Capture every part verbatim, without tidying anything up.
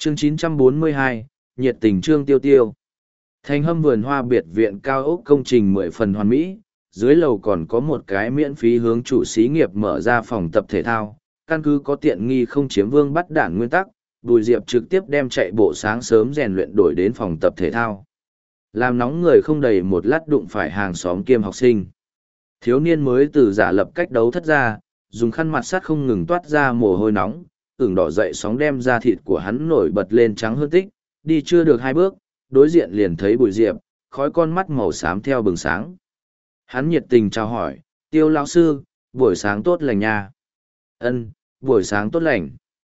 Chương chín trăm bốn mươi hai, nhiệt tình Trương Tiêu Tiêu. Thành hâm vườn hoa biệt viện cao ốc công trình mười phần hoàn mỹ, dưới lầu còn có một cái miễn phí hướng chủ xí nghiệp mở ra phòng tập thể thao, căn cứ có tiện nghi không chiếm vương bắt đản nguyên tắc, Bùi Diệp trực tiếp đem chạy bộ sáng sớm rèn luyện đổi đến phòng tập thể thao. Làm nóng người không đầy một lát đụng phải hàng xóm kiêm học sinh. Thiếu niên mới từ giả lập cách đấu thất ra, dùng khăn mặt sắt không ngừng toát ra mồ hôi nóng, ửng đỏ dậy sóng đem da thịt của hắn nổi bật lên trắng hơn tích, đi chưa được hai bước, đối diện liền thấy Bùi Diệp, khói con mắt màu xám theo bừng sáng. Hắn nhiệt tình chào hỏi, Tiêu lão sư, buổi sáng tốt lành nha. Ân, buổi sáng tốt lành.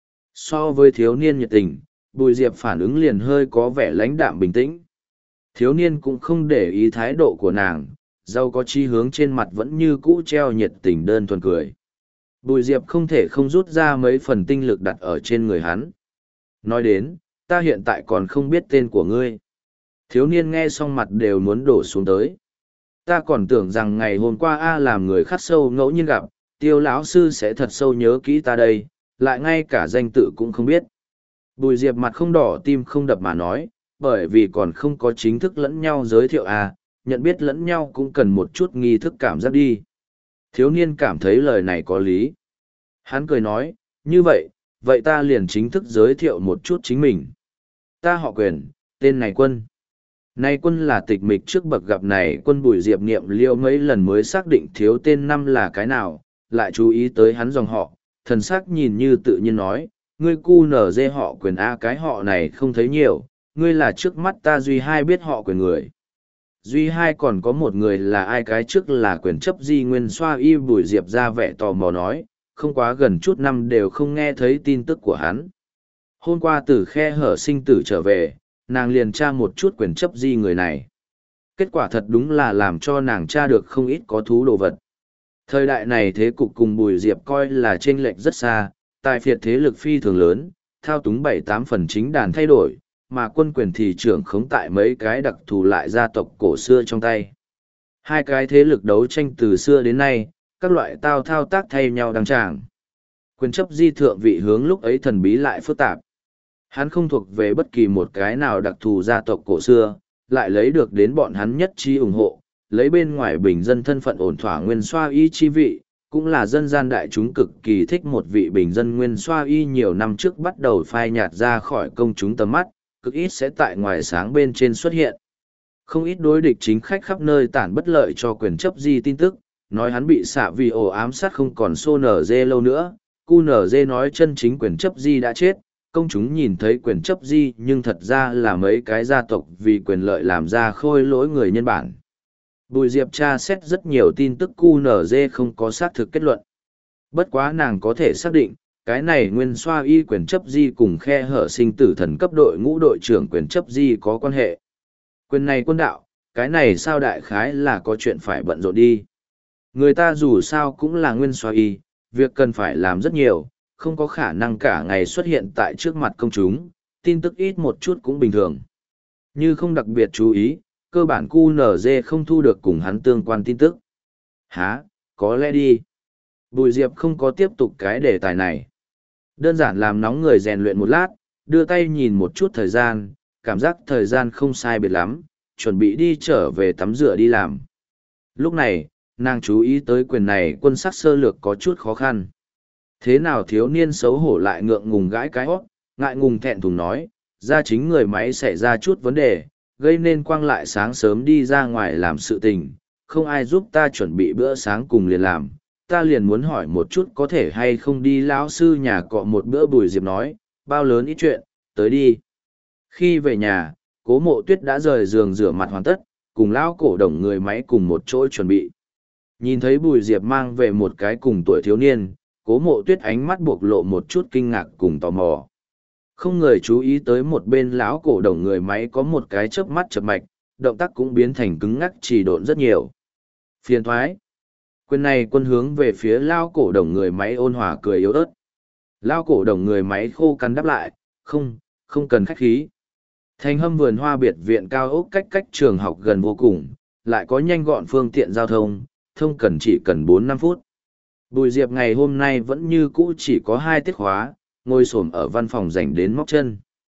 So với thiếu niên nhiệt tình, Bùi Diệp phản ứng liền hơi có vẻ lãnh đạm bình tĩnh. Thiếu niên cũng không để ý thái độ của nàng, dâu có chi hướng trên mặt vẫn như cũ treo nhiệt tình đơn thuần cười. Bùi Diệp không thể không rút ra mấy phần tinh lực đặt ở trên người hắn. Nói đến, ta hiện tại còn không biết tên của ngươi. Thiếu niên nghe xong mặt đều muốn đổ xuống tới. Ta còn tưởng rằng ngày hôm qua A làm người khắc sâu ngẫu nhiên gặp, Tiêu lão sư sẽ thật sâu nhớ kỹ ta đây, lại ngay cả danh tự cũng không biết. Bùi Diệp mặt không đỏ tim không đập mà nói, bởi vì còn không có chính thức lẫn nhau giới thiệu A, nhận biết lẫn nhau cũng cần một chút nghi thức cảm giác đi. Thiếu niên cảm thấy lời này có lý. Hắn cười nói, như vậy, vậy ta liền chính thức giới thiệu một chút chính mình. Ta họ Quyền, tên này Quân. Này Quân là tịch mịch trước bậc gặp này Quân. Bùi Diệp niệm liêu mấy lần mới xác định thiếu tên năm là cái nào, lại chú ý tới hắn dòng họ, thần sắc nhìn như tự nhiên nói, ngươi cu nở dê họ Quyền A, cái họ này không thấy nhiều, ngươi là trước mắt ta duy hai biết họ Quyền người. Duy hai còn có một người là ai, cái trước là Quyền chấp di nguyên xoa y. Bùi Diệp ra vẻ tò mò nói, không quá gần chút năm đều không nghe thấy tin tức của hắn. Hôm qua từ khe hở sinh tử trở về, nàng liền tra một chút Quyền chấp di người này. Kết quả thật đúng là làm cho nàng tra được không ít có thú đồ vật. Thời đại này thế cục cùng Bùi Diệp coi là chênh lệch rất xa, tài phiệt thế lực phi thường lớn, thao túng bảy tám phần chính đàn thay đổi, mà Quân Quyền thì trưởng khống tại mấy cái đặc thù lại gia tộc cổ xưa trong tay. Hai cái thế lực đấu tranh từ xưa đến nay, các loại tao thao tác thay nhau đăng tràng. Quyền chấp di thượng vị hướng lúc ấy thần bí lại phức tạp. Hắn không thuộc về bất kỳ một cái nào đặc thù gia tộc cổ xưa, lại lấy được đến bọn hắn nhất trí ủng hộ, lấy bên ngoài bình dân thân phận ổn thỏa nguyên xoa y chi vị, cũng là dân gian đại chúng cực kỳ thích một vị bình dân nguyên xoa y nhiều năm trước bắt đầu phai nhạt ra khỏi công chúng tầm mắt, cực ít sẽ tại ngoài sáng bên trên xuất hiện. Không ít đối địch chính khách khắp nơi tản bất lợi cho Quyền chấp di tin tức, nói hắn bị xạ vì ổ ám sát không còn xô nở dê lâu nữa, cu nở dê nói chân chính Quyền chấp di đã chết, công chúng nhìn thấy Quyền chấp di nhưng thật ra là mấy cái gia tộc vì quyền lợi làm ra khôi lỗi người nhân bản. Bùi Diệp tra xét rất nhiều tin tức, cu nở dê không có xác thực kết luận. Bất quá nàng có thể xác định, cái này nguyên xoa y Quyền chấp di cùng khe hở sinh tử thần cấp đội ngũ đội trưởng Quyền chấp di có quan hệ. Quyền này quân đạo, cái này sao đại khái là có chuyện phải bận rộn đi. Người ta dù sao cũng là nguyên xoa y, việc cần phải làm rất nhiều, không có khả năng cả ngày xuất hiện tại trước mặt công chúng, tin tức ít một chút cũng bình thường. Như không đặc biệt chú ý, cơ bản cu nở dê không thu được cùng hắn tương quan tin tức. Hả, có lẽ đi. Bùi Diệp không có tiếp tục cái đề tài này. Đơn giản làm nóng người rèn luyện một lát, đưa tay nhìn một chút thời gian, cảm giác thời gian không sai biệt lắm, chuẩn bị đi trở về tắm rửa đi làm. Lúc này, nàng chú ý tới Quyền này Quân sắc sơ lược có chút khó khăn. Thế nào thiếu niên xấu hổ lại ngượng ngùng gãi cái hót, ngại ngùng thẹn thùng nói, ra chính người máy xảy ra chút vấn đề, gây nên quang lại sáng sớm đi ra ngoài làm sự tình, không ai giúp ta chuẩn bị bữa sáng cùng liền làm, ta liền muốn hỏi một chút có thể hay không đi lão sư nhà cọ một bữa. Bùi Diệp nói, bao lớn ít chuyện, tới đi. Khi về nhà, Cố Mộ Tuyết đã rời giường rửa mặt hoàn tất, cùng lão cổ đồng người máy cùng một chỗ chuẩn bị. Nhìn thấy Bùi Diệp mang về một cái cùng tuổi thiếu niên, Cố Mộ Tuyết ánh mắt bộc lộ một chút kinh ngạc cùng tò mò. Không người chú ý tới một bên lão cổ đồng người máy có một cái chớp mắt chập mạch, động tác cũng biến thành cứng ngắc trì độn rất nhiều. Phiền thoái. Quyền này Quân hướng về phía lão cổ đồng người máy ôn hòa cười yếu ớt. Lão cổ đồng người máy khô cằn đáp lại, không, không cần khách khí. Thành hâm vườn hoa biệt viện cao ốc cách cách trường học gần vô cùng, lại có nhanh gọn phương tiện giao thông, thông cần chỉ cần bốn năm phút. Bùi Diệp ngày hôm nay vẫn như cũ chỉ có hai tiết khóa, ngồi xổm ở văn phòng dành đến móc chân.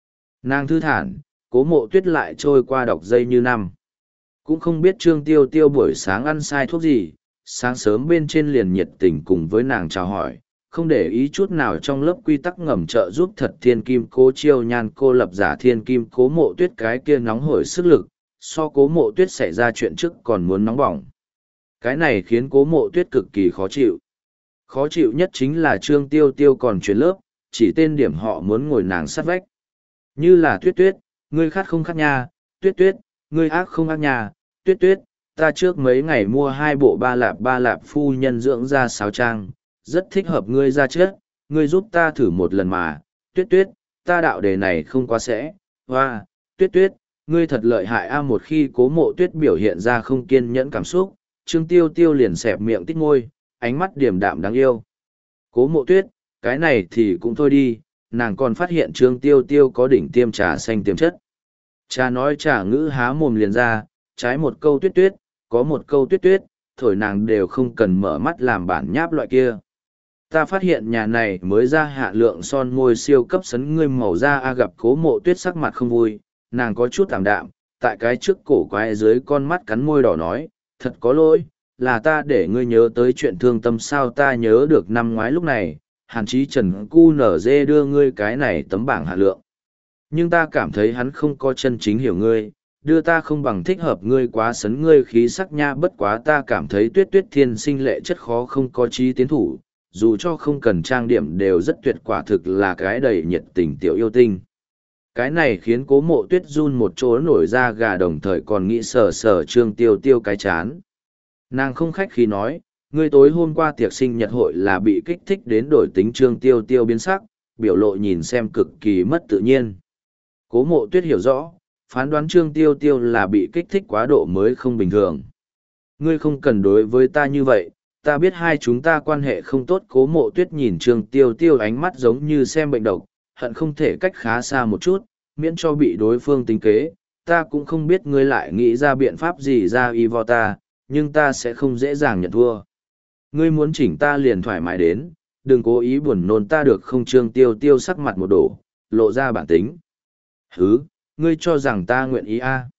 Nàng thư thản, Cố Mộ Tuyết lại trôi qua đọc dây như năm. Cũng không biết Trương Tiêu Tiêu buổi sáng ăn sai thuốc gì, sáng sớm bên trên liền nhiệt tình cùng với nàng chào hỏi, không để ý chút nào trong lớp quy tắc ngầm trợ giúp thật thiên kim cố chiêu nhan cô lập giả thiên kim Cố Mộ Tuyết cái kia nóng hổi sức lực, so Cố Mộ Tuyết xảy ra chuyện trước còn muốn nóng bỏng. Cái này khiến Cố Mộ Tuyết cực kỳ khó chịu. Khó chịu nhất chính là Trương Tiêu Tiêu còn chuyển lớp, chỉ tên điểm họ muốn ngồi nàng sát vách. Như là Tuyết Tuyết, ngươi khát không khát nha, Tuyết Tuyết, ngươi ác không ác nha, Tuyết Tuyết, ta trước mấy ngày mua hai bộ ba lạp ba lạp phu nhân dưỡng da sáo trang, rất thích hợp ngươi ra chết, ngươi giúp ta thử một lần mà, Tuyết Tuyết, ta đạo đề này không quá sẽ, hoa, Tuyết Tuyết, ngươi thật lợi hại a. Một khi Cố Mộ Tuyết biểu hiện ra không kiên nhẫn cảm xúc, Trương Tiêu Tiêu liền xẹp miệng tít môi, ánh mắt điềm đạm đáng yêu. Cố Mộ Tuyết, cái này thì cũng thôi đi, nàng còn phát hiện Trương Tiêu Tiêu có đỉnh tiêm trà xanh tiềm chất. Cha nói trà ngữ há mồm liền ra, trái một câu Tuyết Tuyết, có một câu Tuyết Tuyết, thổi nàng đều không cần mở mắt làm bản nháp loại kia. Ta phát hiện nhà này mới ra hạ lượng son môi siêu cấp sấn ngươi màu da a. Gặp Cố Mộ Tuyết sắc mặt không vui, nàng có chút tạm đạm, tại cái trước cổ quái dưới con mắt cắn môi đỏ nói, thật có lỗi, là ta để ngươi nhớ tới chuyện thương tâm sao. Ta nhớ được năm ngoái lúc này, Hàn Chí Trần cu nở dê đưa ngươi cái này tấm bảng hạ lượng. Nhưng ta cảm thấy hắn không có chân chính hiểu ngươi, đưa ta không bằng thích hợp ngươi quá sấn ngươi khí sắc nha. Bất quá ta cảm thấy Tuyết Tuyết thiên sinh lệ chất khó không có trí tiến thủ, dù cho không cần trang điểm đều rất tuyệt, quả thực là cái đầy nhiệt tình tiểu yêu tinh. Cái này khiến Cố Mộ Tuyết run một chỗ nổi da gà, đồng thời còn nghĩ sờ sờ Trương Tiêu Tiêu cái chán. Nàng không khách khí nói, ngươi tối hôm qua tiệc sinh nhật hội là bị kích thích đến đổi tính. Trương Tiêu Tiêu biến sắc, biểu lộ nhìn xem cực kỳ mất tự nhiên. Cố Mộ Tuyết hiểu rõ, phán đoán Trương Tiêu Tiêu là bị kích thích quá độ mới không bình thường. Ngươi không cần đối với ta như vậy, ta biết hai chúng ta quan hệ không tốt. Cố Mộ Tuyết nhìn Trương Tiêu Tiêu ánh mắt giống như xem bệnh độc, hận không thể cách khá xa một chút, miễn cho bị đối phương tính kế. Ta cũng không biết ngươi lại nghĩ ra biện pháp gì ra y vo ta, nhưng ta sẽ không dễ dàng nhận thua. Ngươi muốn chỉnh ta liền thoải mái đến, đừng cố ý buồn nôn ta được không. Trương Tiêu Tiêu sắc mặt một đổ, lộ ra bản tính. Hứ, ngươi cho rằng ta nguyện ý a?